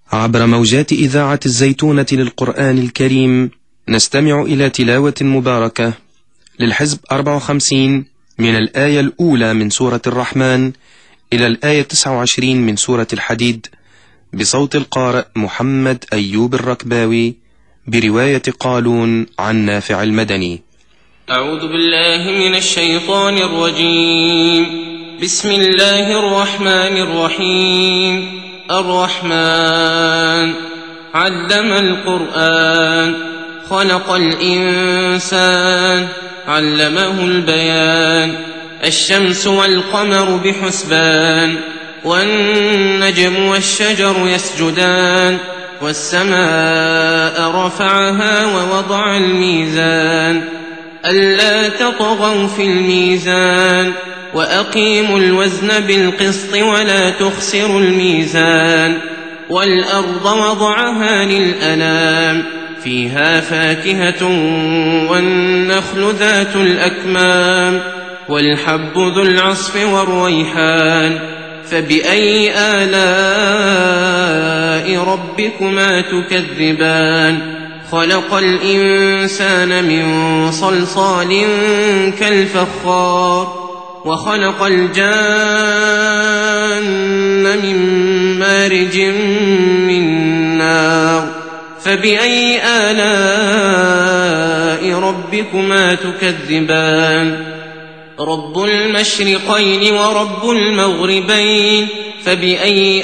عبر موجات إذاعة الزيتونة للقرآن الكريم نستمع إلى تلاوة مباركة للحزب 54 من الآية الأولى من سورة الرحمن إلى الآية 29 من سورة الحديد، بصوت القارئ محمد أيوب الركباوي، برواية قالون عن نافع المدني. أعوذ بالله من الشيطان الرجيم. بسم الله الرحمن الرحيم. الرحمن علم القرآن، خلق الإنسان، علمه البيان. الشمس والقمر بحسبان، والنجم والشجر يسجدان. والسماء رفعها ووضع الميزان، ألا تطغوا في الميزان، وأقيموا الوزن بالقسط ولا تخسروا الميزان. والأرض وضعها للأنام، فيها فاكهة والنخل ذات الأكمام، والحب ذو العصف والريحان. فبأي آلاء ربكما تكذبان؟ خلق الإنسان من صلصال كالفخار، وخلق الجان من مارج من نار. فبأي آلاء ربكما تكذبان؟ رب المشرقين ورب المغربين، فبأي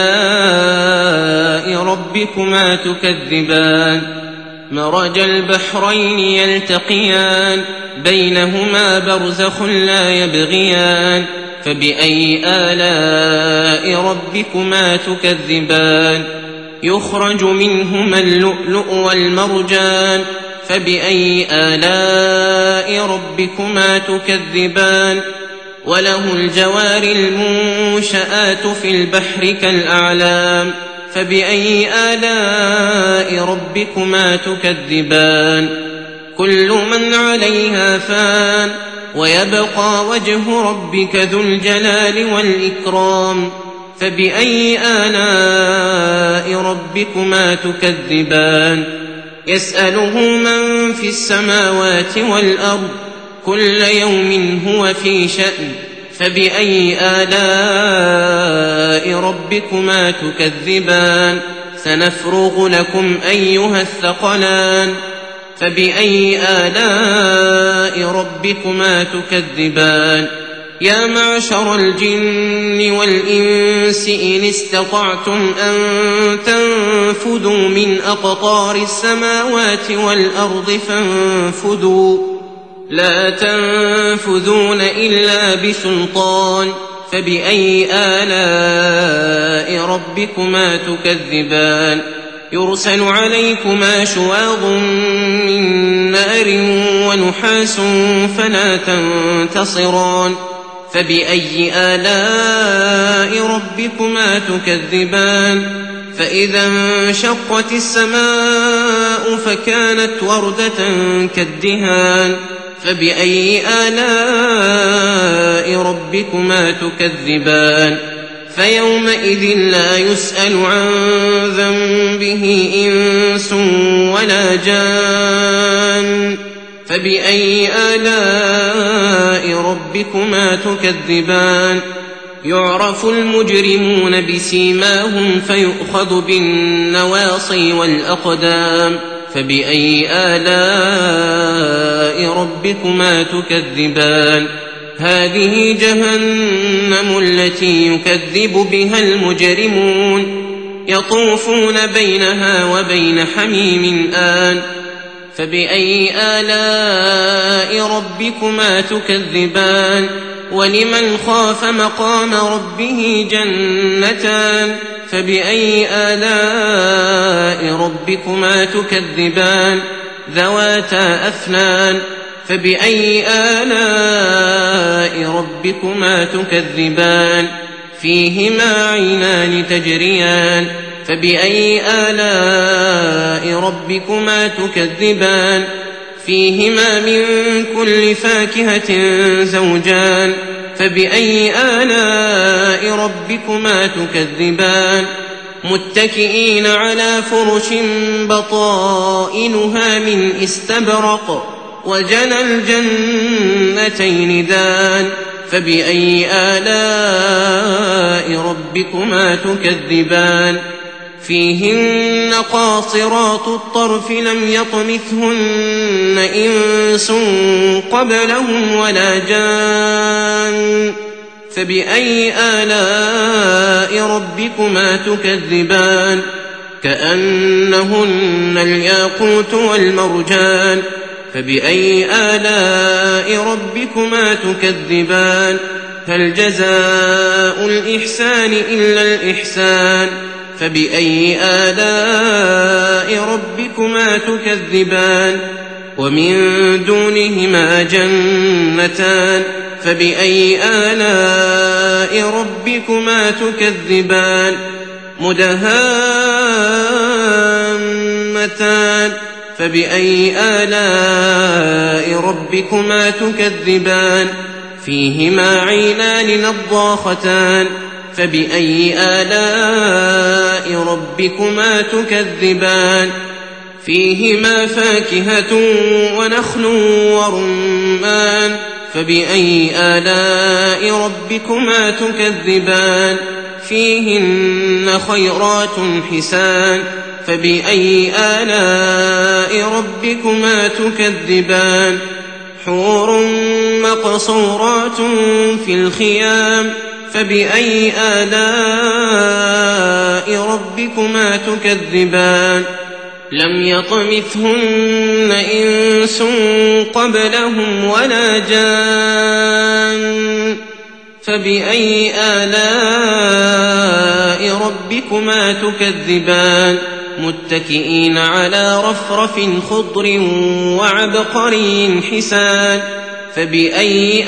آلاء ربكما تكذبان؟ مرج البحرين يلتقيان، بينهما برزخ لا يبغيان. فبأي آلاء ربكما تكذبان؟ يخرج منهما اللؤلؤ والمرجان. فبأي آلاء ربكما تكذبان؟ وله الجوار المنشآت في البحر كالأعلام. فبأي آلاء ربكما تكذبان؟ كل من عليها فان، ويبقى وجه ربك ذو الجلال والإكرام. فبأي آلاء ربكما تكذبان؟ يسأله من في السماوات والأرض، كل يوم هو في شأن. فبأي آلاء ربكما تكذبان؟ سنفرغ لكم أيها الثقلان. فبأي آلاء ربكما تكذبان؟ يا معشر الجن والإنس إن استطعتم أن تنفذوا من أقطار السماوات والأرض فانفذوا، لا تنفذون إلا بسلطان. فبأي آلاء ربكما تكذبان؟ يرسل عليكما شواظ من نار ونحاس فلا تنتصران. فبأي آلاء ربكما تكذبان؟ فإذا انشقت السماء فكانت وردة كالدهان. فبأي آلاء ربكما تكذبان؟ فيومئذ لا يسأل عن ذنبه إنس ولا جان. فبأي آلاء ربكما تكذبان؟ يعرف المجرمون بسيماهم فيؤخذ بالنواصي والأقدام. فبأي آلاء ربكما تكذبان؟ هذه جهنم التي يكذب بها المجرمون، يطوفون بينها وبين حميم آن. فبأي آلاء ربكما تكذبان؟ ولمن خاف مقام ربه جنتان. فبأي آلاء ربكما تكذبان؟ ذواتا أفنان. فبأي آلاء ربكما تكذبان؟ فيهما عينان تجريان. فبأي آلاء ربكما تكذبان؟ فيهما من كل فاكهة زوجان. فبأي آلاء ربكما تكذبان؟ متكئين على فرش بطائنها من استبرق وجنى الجنتين دان فبأي آلاء ربكما تكذبان فيهن قاصرات الطرف لم يطمثهن إنس قبلهم ولا جان فبأي آلاء ربكما تكذبان كأنهن الياقوت والمرجان فبأي آلاء ربكما تكذبان هل جزاء الإحسان إلا الإحسان فبأي آلاء ربكما تكذبان ومن دونهما جنتان فبأي آلاء ربكما تكذبان مدهامتان فبأي آلاء ربكما تكذبان فيهما عينان نضاختان فبأي آلاء ربكما تكذبان فيهما فاكهة ونخل ورمان فبأي آلاء ربكما تكذبان فيهن خيرات حسان فبأي آلاء ربكما تكذبان حور مقصورات في الخيام فبأي آلاء ربكما تكذبان لم يطمثهن إنس قبلهم ولا جان فبأي آلاء ربكما تكذبان متكئين على رفرف خضر وعبقري حسان فبأي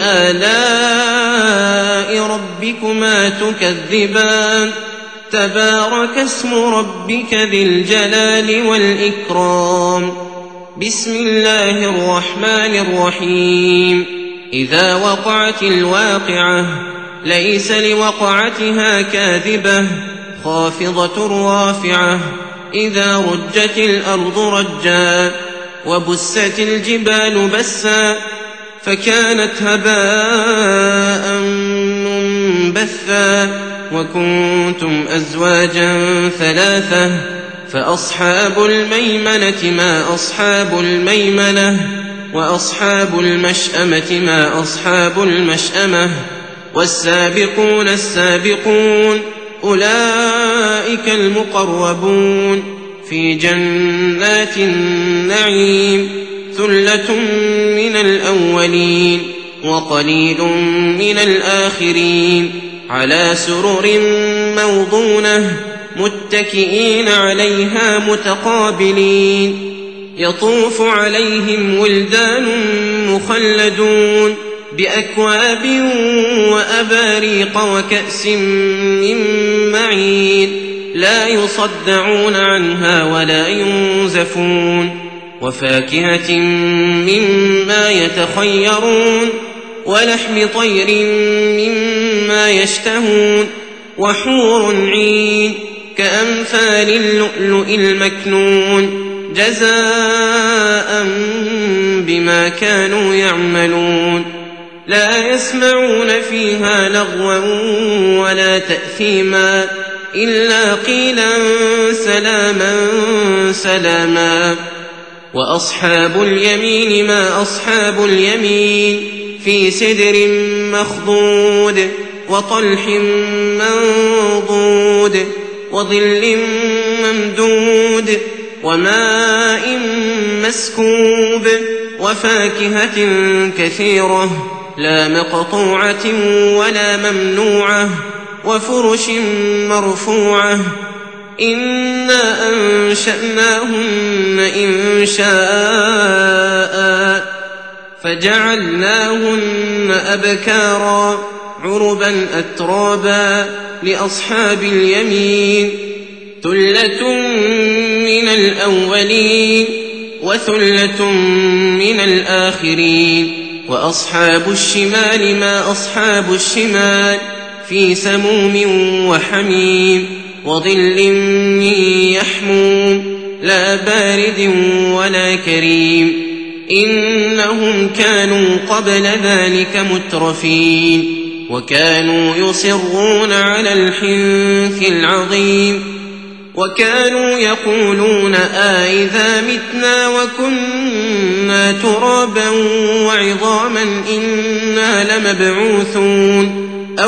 آلاء ربكما تكذبان تبارك اسم ربك ذي الجلال والإكرام بسم الله الرحمن الرحيم إذا وقعت الواقعة ليس لوقعتها كاذبة خافضة رافعة إذا رجت الأرض رجا وبست الجبال بسا فكانت هباء منبثا وكنتم أزواجا ثلاثة فأصحاب الميمنة ما أصحاب الميمنة وأصحاب المشأمة ما أصحاب المشأمة والسابقون السابقون أولئك المقربون في جنات النعيم ثلة من الأولين وقليل من الآخرين على سرر موضونة متكئين عليها متقابلين يطوف عليهم ولدان مخلدون بأكواب وأباريق وكأس من معين لا يصدعون عنها ولا ينزفون وفاكهة مما يتخيرون ولحم طير مما يشتهون وحور عين كأمثال اللؤلؤ المكنون جزاء بما كانوا يعملون لا يسمعون فيها لغوا ولا تأثيما إلا قيلا سلاما سلاما وأصحاب اليمين ما أصحاب اليمين في سدر مخضود وطلح منضود وظل ممدود وماء مسكوب وفاكهة كثيرة لا مقطوعة ولا ممنوعة وفرش مرفوعة إنا أنشأناهن إنشاء فجعلناهن أبكارا عربا أترابا لأصحاب اليمين ثلة من الأولين وثلة من الآخرين وأصحاب الشمال ما أصحاب الشمال في سموم وحميم وظل من يحموم لا بارد ولا كريم إنهم كانوا قبل ذلك مترفين وكانوا يصرون على الحنث العظيم وكانوا يقولون أإذا متنا وكنا ترابا وعظاما إنا لمبعوثون أو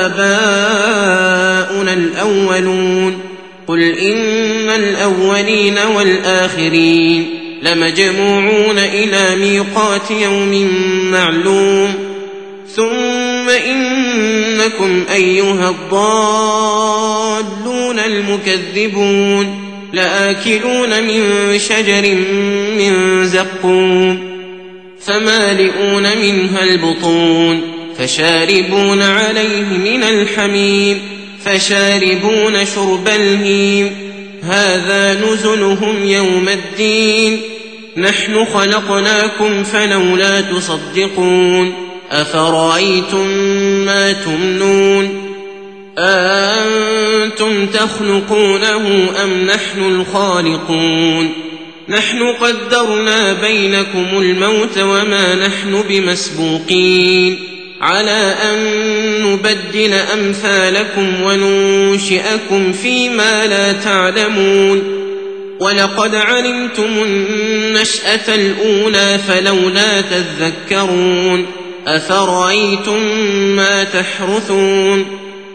آباؤنا الأولون قل إن الأولين والآخرين لمجموعون إلى ميقات يوم معلوم ثم إنكم أيها الضالون المكذبون لآكلون من شجر من زقوم فمالئون منها البطون فشاربون عليه من الحميم فشاربون شرب الهيم هذا نزلهم يوم الدين نحن خلقناكم فلولا تصدقون أفرأيتم ما تمنون أأنتم تخلقونه أم نحن الخالقون نحن قدرنا بينكم الموت وما نحن بمسبوقين على أن نبدل أمثالكم وننشئكم فيما لا تعلمون ولقد علمتم النشأة الأولى فلولا تذكرون أفرأيتم ما تحرثون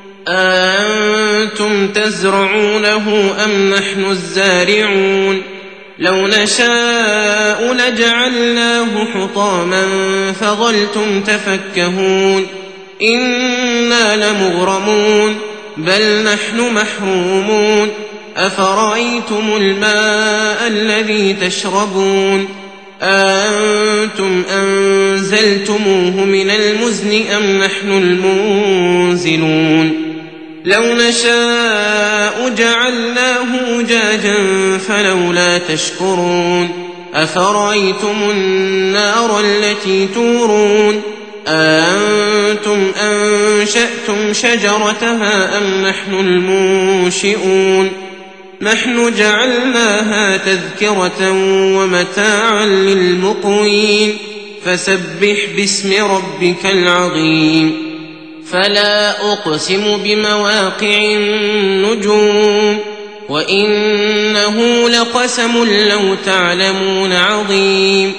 أأنتم تزرعونه أم نحن الزارعون لو نشاء لجعلناه حطاما فظلتم تفكهون إنا لمغرمون بل نحن محرومون أفرأيتم الماء الذي تشربون أأنتم أنزلتموه من المزن أم نحن المنزلون لو نشاء جعلناه أجاجا فلولا تشكرون أفرأيتم النار التي تورون أأنتم أنشأتم شجرتها أم نحن المنشئون نحن جعلناها تذكرة ومتاعا للمقوين فسبح باسم ربك العظيم فلا أقسم بمواقع النجوم وإنه لقسم لو تعلمون عظيم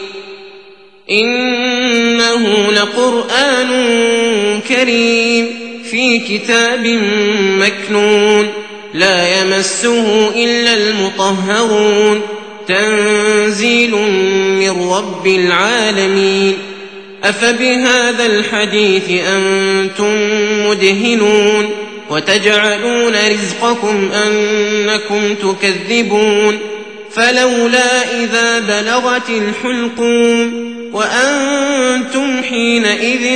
إنه لقرآن كريم في كتاب مكنون لا يمسه إلا المطهرون تنزيل من رب العالمين أفبهذا الحديث أنتم مدهنون وتجعلون رزقكم أنكم تكذبون فلولا إذا بلغت الحلقوم وأنتم حينئذ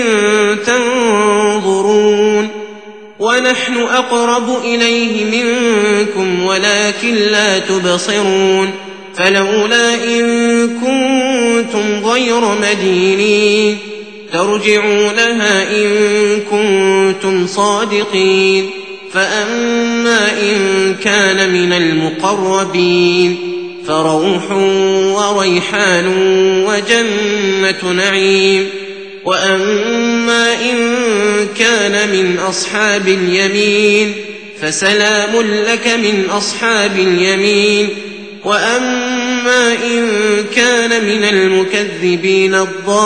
تنظرون ونحن أقرب إليه منكم ولكن لا تبصرون فلولا إن كنتم غير مدينين ترجعونها إن كنتم صادقين فأما إن كان من المقربين فروح وريحان وجنة نعيم وأما إن كان من أصحاب اليمين فسلام لك من أصحاب اليمين وأما إن كان من المكذبين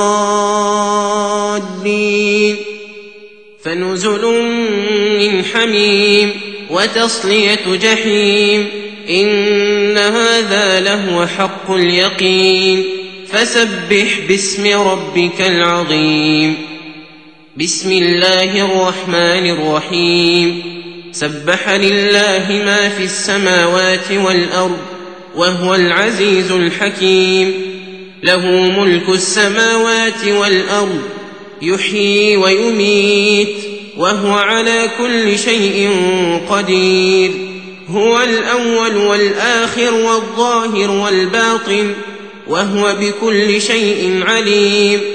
الضالين فنزل من حميم وتصلية جحيم إن هذا لهو حق اليقين فسبح باسم ربك العظيم بسم الله الرحمن الرحيم سبح لله ما في السماوات والأرض وهو العزيز الحكيم له ملك السماوات والأرض يحيي ويميت وهو على كل شيء قدير هو الأول والآخر والظاهر والباطن وهو بكل شيء عليم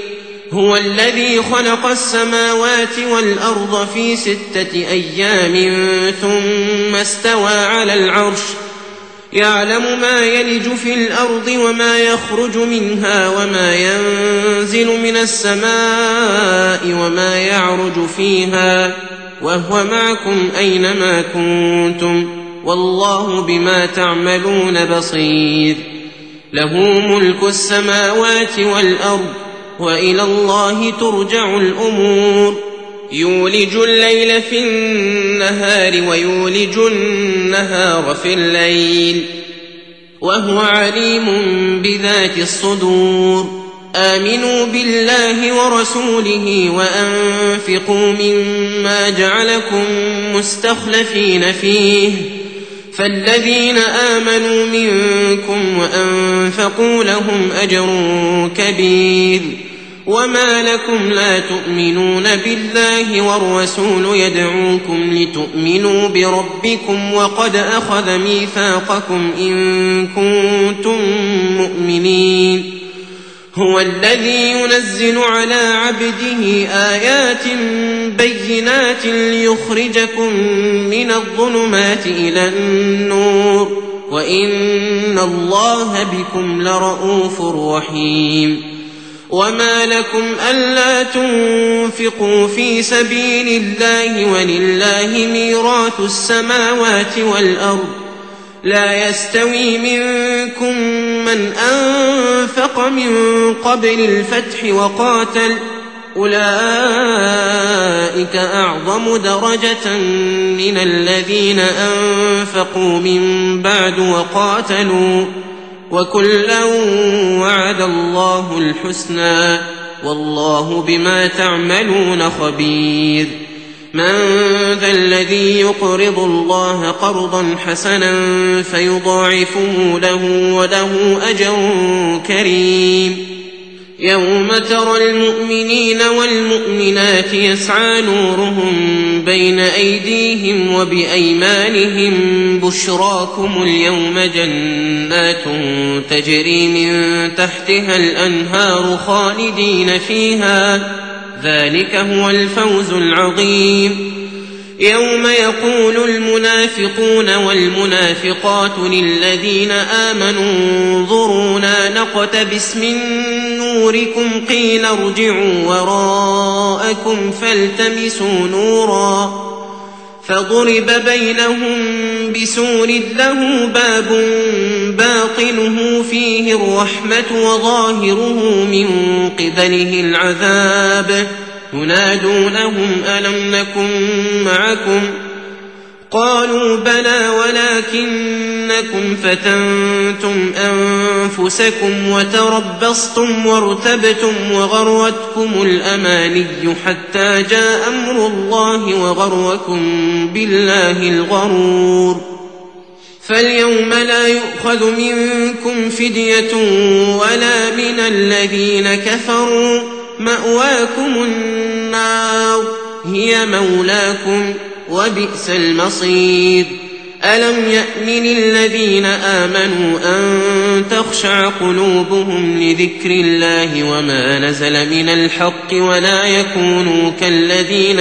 هو الذي خلق السماوات والأرض في 6 أيام ثم استوى على العرش يعلم ما يلج في الأرض وما يخرج منها وما ينزل من السماء وما يعرج فيها وهو معكم أينما كنتم والله بما تعملون بصير له ملك السماوات والأرض وإلى الله ترجع الأمور يولج الليل في النهار ويولج النهار في الليل وهو عليم بذات الصدور آمنوا بالله ورسوله وأنفقوا مما جعلكم مستخلفين فيه فالذين آمنوا منكم وأنفقوا لهم أجر كبير وما لكم لا تؤمنون بالله والرسول يدعوكم لتؤمنوا بربكم وقد أخذ ميثاقكم إن كنتم مؤمنين هو الذي ينزل على عبده آيات بينات ليخرجكم من الظلمات إلى النور وإن الله بكم لرءوف رحيم وما لكم ألا تنفقوا في سبيل الله ولله ميراث السماوات والأرض لا يستوي منكم من أنفق من قبل الفتح وقاتل أولئك أعظم درجة من الذين أنفقوا من بعد وقاتلوا وكلا وعد الله الحسنى والله بما تعملون خبير من ذا الذي يقرض الله قرضا حسنا فيضاعفه له وله أجر كريم يوم ترى المؤمنين والمؤمنات يسعى نورهم بين أيديهم وبأيمانهم بشراكم اليوم جنات تجري من تحتها الأنهار خالدين فيها ذلك هو الفوز العظيم يوم يقول المنافقون والمنافقات للذين آمنوا انظرونا نقتبس من نوركم قيل ارجعوا وراءكم فالتمسوا نورا فضرب بينهم بسور له باب باطنه فيه الرحمة وظاهره من قبله العذاب ينادونهم ألم نكن معكم قالوا بلى ولكنكم فتنتم أنفسكم وتربصتم وارتبتم وغرتكم الأماني حتى جاء أمر الله وغركم بالله الغرور فاليوم لا يؤخذ منكم فدية ولا من الذين كفروا مأواكم النار هي مولاكم وبئس المصير ألم يأن الذين آمنوا أن تخشع قلوبهم لذكر الله وما نزل من الحق ولا يكونوا كالذين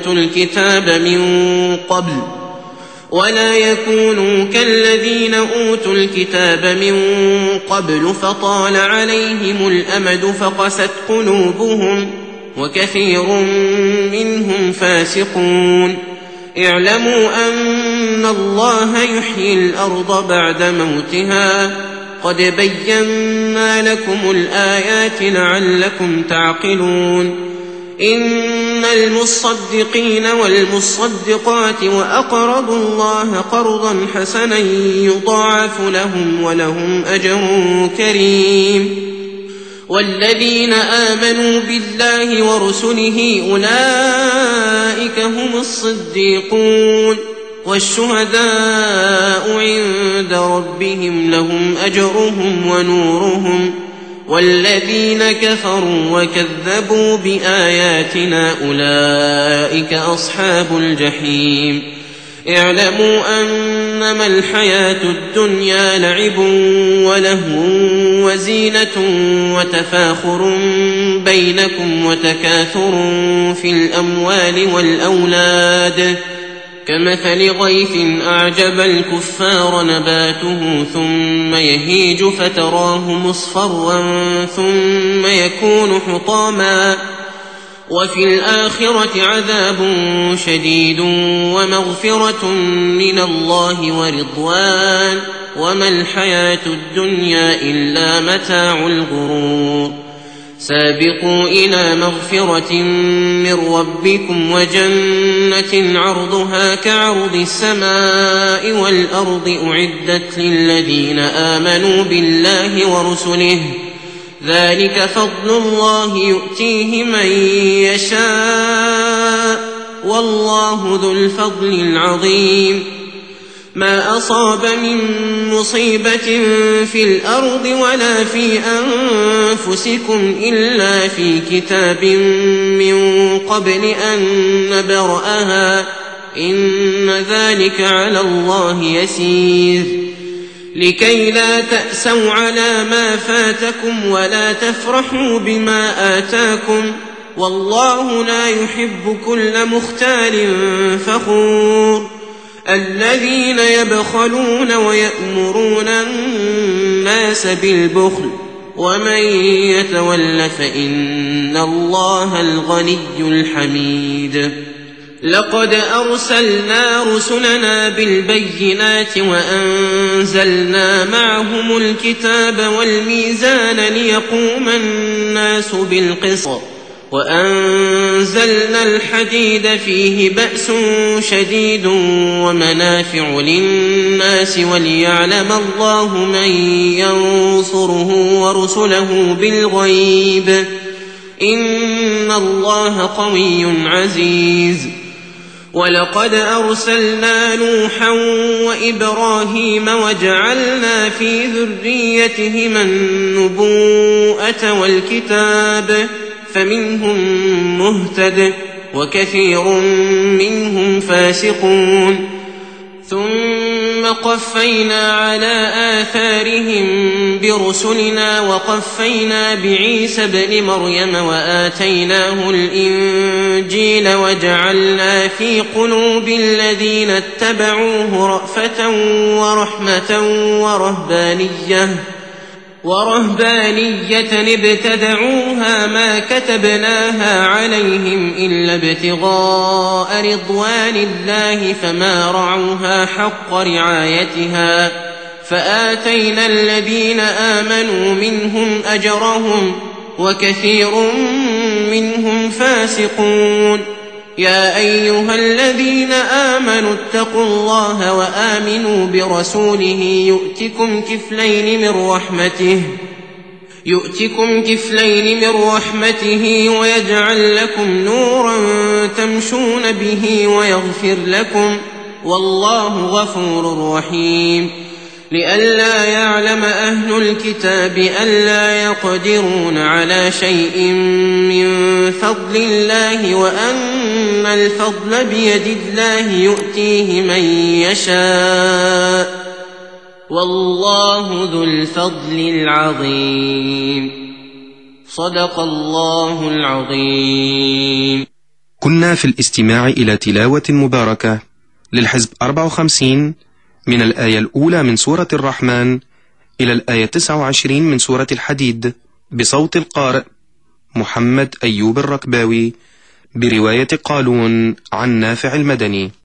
أوتوا الكتاب من قبل فطال عليهم الأمد فقست قلوبهم وكثير منهم فاسقون اعلموا أن الله يحيي الأرض بعد موتها قد بينا لكم الآيات لعلكم تعقلون إن المصدقين والمصدقات وأقرضوا الله قرضا حسنا يضاعف لهم ولهم أجر كريم والذين آمنوا بالله ورسله أولئك هم الصديقون والشهداء عند ربهم لهم أجرهم ونورهم والذين كفروا وكذبوا بآياتنا أولئك أصحاب الجحيم اعلموا أنما الحياة الدنيا لعب ولهو وزينة وتفاخر بينكم وتكاثر في الأموال والأولاد كمثل غيث أعجب الكفار نباته ثم يهيج فتراه مصفرا ثم يكون حطاما وفي الآخرة عذاب شديد ومغفرة من الله ورضوان وما الحياة الدنيا إلا متاع الغرور سابقوا إلى مغفرة من ربكم وجنة عرضها كعرض السماء والأرض أعدت للذين آمنوا بالله ورسله ذلك فضل الله يؤتيه من يشاء والله ذو الفضل العظيم ما أصاب من مصيبة في الأرض ولا في أنفسكم إلا في كتاب من قبل أن نبرأها إن ذلك على الله يسير لكي لا تأسوا على ما فاتكم ولا تفرحوا بما آتاكم والله لا يحب كل مختال فخور الذين يبخلون ويأمرون الناس بالبخل ومن يتول فإن الله الغني الحميد لقد أرسلنا رسلنا بالبينات وأنزلنا معهم الكتاب والميزان ليقوم الناس بالقسط وأنزلنا الحديد فيه بأس شديد ومنافع للناس وليعلم الله من ينصره ورسله بالغيب إن الله قوي عزيز ولقد أرسلنا نوحا وإبراهيم وجعلنا في ذريتهما النبوءة والكتاب فمنهم مهتد وكثير منهم فاسقون ثم قفينا على آثارهم برسلنا وقفينا بعيسى ابن مريم وآتيناه الإنجيل وجعلنا في قلوب الذين اتبعوه رأفة ورحمة ورهبانية ابتدعوها ما كتبناها عليهم إلا ابتغاء رضوان الله فما رعوها حق رعايتها فآتينا الذين آمنوا منهم أجرهم وكثير منهم فاسقون يا أيها الذين آمنوا اتقوا الله وآمنوا برسوله يؤتكم كفلين من رحمته ويجعل لكم نورا تمشون به ويغفر لكم والله غفور رحيم لئلا يعلم أهل الكتاب ألا يقدرون على شيء من فضل الله وأن الفضل بيد الله يؤتيه من يشاء والله ذو الفضل العظيم صدق الله العظيم. كنا في الاستماع إلى تلاوة مباركة للحزب 54 من الآية الأولى من سورة الرحمن إلى الآية 29 من سورة الحديد بصوت القارئ محمد أيوب الركباوي برواية قالون عن نافع المدني.